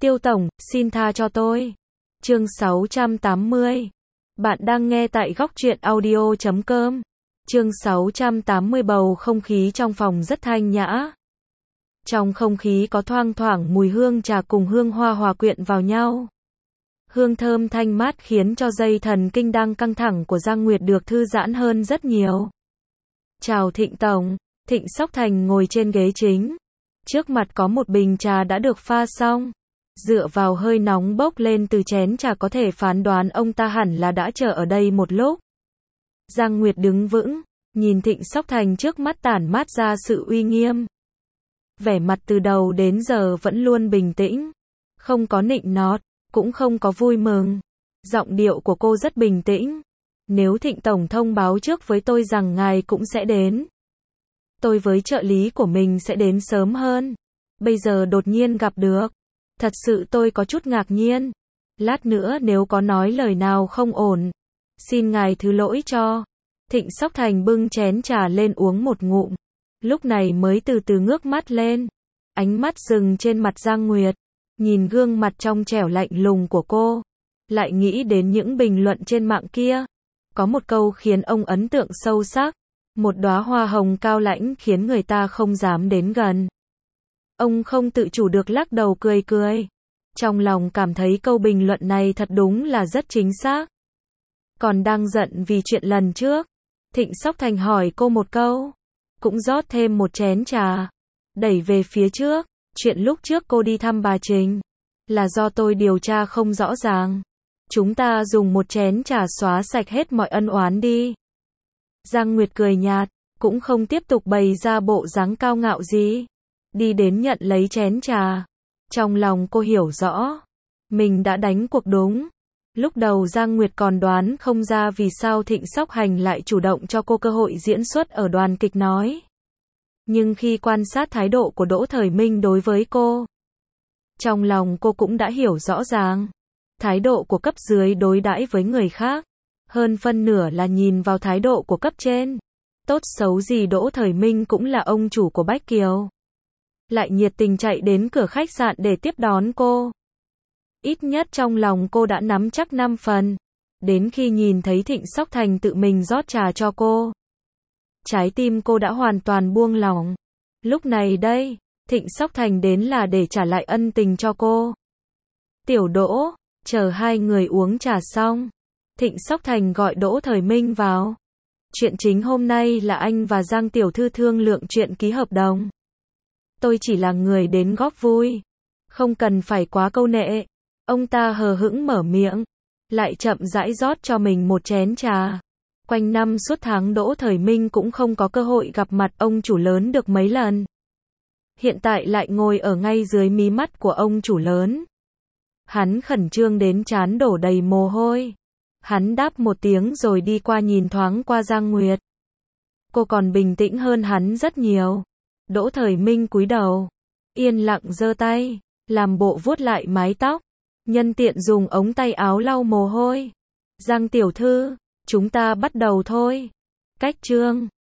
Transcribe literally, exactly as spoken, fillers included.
Tiêu tổng, xin tha cho tôi. Chương sáu trăm tám mươi. Bạn đang nghe tại góc truyện audio chấm com. Chương sáu trăm tám mươi. Bầu không khí trong phòng rất thanh nhã. Trong không khí có thoang thoảng mùi hương trà cùng hương hoa hòa quyện vào nhau. Hương thơm thanh mát khiến cho dây thần kinh đang căng thẳng của Giang Nguyệt được thư giãn hơn rất nhiều. Chào Thịnh tổng. Thịnh Sóc Thành ngồi trên ghế chính. Trước mặt có một bình trà đã được pha xong. Dựa vào hơi nóng bốc lên từ chén trà có thể phán đoán ông ta hẳn là đã chờ ở đây một lúc. Giang Nguyệt đứng vững, nhìn Thịnh Sóc Thành trước mắt tản mát ra sự uy nghiêm. Vẻ mặt từ đầu đến giờ vẫn luôn bình tĩnh, không có nịnh nọt, cũng không có vui mừng. Giọng điệu của cô rất bình tĩnh. Nếu Thịnh tổng thông báo trước với tôi rằng ngài cũng sẽ đến, tôi với trợ lý của mình sẽ đến sớm hơn. Bây giờ đột nhiên gặp được, thật sự tôi có chút ngạc nhiên. Lát nữa nếu có nói lời nào không ổn, xin ngài thứ lỗi cho. Thịnh Sóc Thành bưng chén trà lên uống một ngụm, lúc này mới từ từ ngước mắt lên. Ánh mắt dừng trên mặt Giang Nguyệt, nhìn gương mặt trong trẻo lạnh lùng của cô, lại nghĩ đến những bình luận trên mạng kia. Có một câu khiến ông ấn tượng sâu sắc, một đóa hoa hồng cao lãnh khiến người ta không dám đến gần. Ông không tự chủ được lắc đầu cười cười. Trong lòng cảm thấy câu bình luận này thật đúng là rất chính xác. Còn đang giận vì chuyện lần trước, Thịnh Sóc Thành hỏi cô một câu, cũng rót thêm một chén trà, đẩy về phía trước. Chuyện lúc trước cô đi thăm bà Trình, là do tôi điều tra không rõ ràng. Chúng ta dùng một chén trà xóa sạch hết mọi ân oán đi. Giang Nguyệt cười nhạt, cũng không tiếp tục bày ra bộ dáng cao ngạo gì. Đi đến nhận lấy chén trà. Trong lòng cô hiểu rõ, mình đã đánh cuộc đúng. Lúc đầu Giang Nguyệt còn đoán không ra vì sao Thịnh Sóc Hành lại chủ động cho cô cơ hội diễn xuất ở đoàn kịch nói. Nhưng khi quan sát thái độ của Đỗ Thời Minh đối với cô, trong lòng cô cũng đã hiểu rõ ràng. Thái độ của cấp dưới đối đãi với người khác, hơn phân nửa là nhìn vào thái độ của cấp trên. Tốt xấu gì Đỗ Thời Minh cũng là ông chủ của Bách Kiều, lại nhiệt tình chạy đến cửa khách sạn để tiếp đón cô. Ít nhất trong lòng cô đã nắm chắc năm phần. Đến khi nhìn thấy Thịnh Sóc Thành tự mình rót trà cho cô, trái tim cô đã hoàn toàn buông lỏng. Lúc này đây, Thịnh Sóc Thành đến là để trả lại ân tình cho cô. Tiểu Đỗ, chờ hai người uống trà xong, Thịnh Sóc Thành gọi Đỗ Thời Minh vào. Chuyện chính hôm nay là anh và Giang tiểu thư thương lượng chuyện ký hợp đồng. Tôi chỉ là người đến góp vui, không cần phải quá câu nệ. Ông ta hờ hững mở miệng, lại chậm rãi rót cho mình một chén trà. Quanh năm suốt tháng Đỗ Thời Minh cũng không có cơ hội gặp mặt ông chủ lớn được mấy lần. Hiện tại lại ngồi ở ngay dưới mí mắt của ông chủ lớn. Hắn khẩn trương đến trán đổ đầy mồ hôi. Hắn đáp một tiếng rồi đi qua nhìn thoáng qua Giang Nguyệt. Cô còn bình tĩnh hơn hắn rất nhiều. Đỗ Thời Minh cúi đầu, yên lặng giơ tay, làm bộ vuốt lại mái tóc, nhân tiện dùng ống tay áo lau mồ hôi. Giang tiểu thư, chúng ta bắt đầu thôi. Cách chương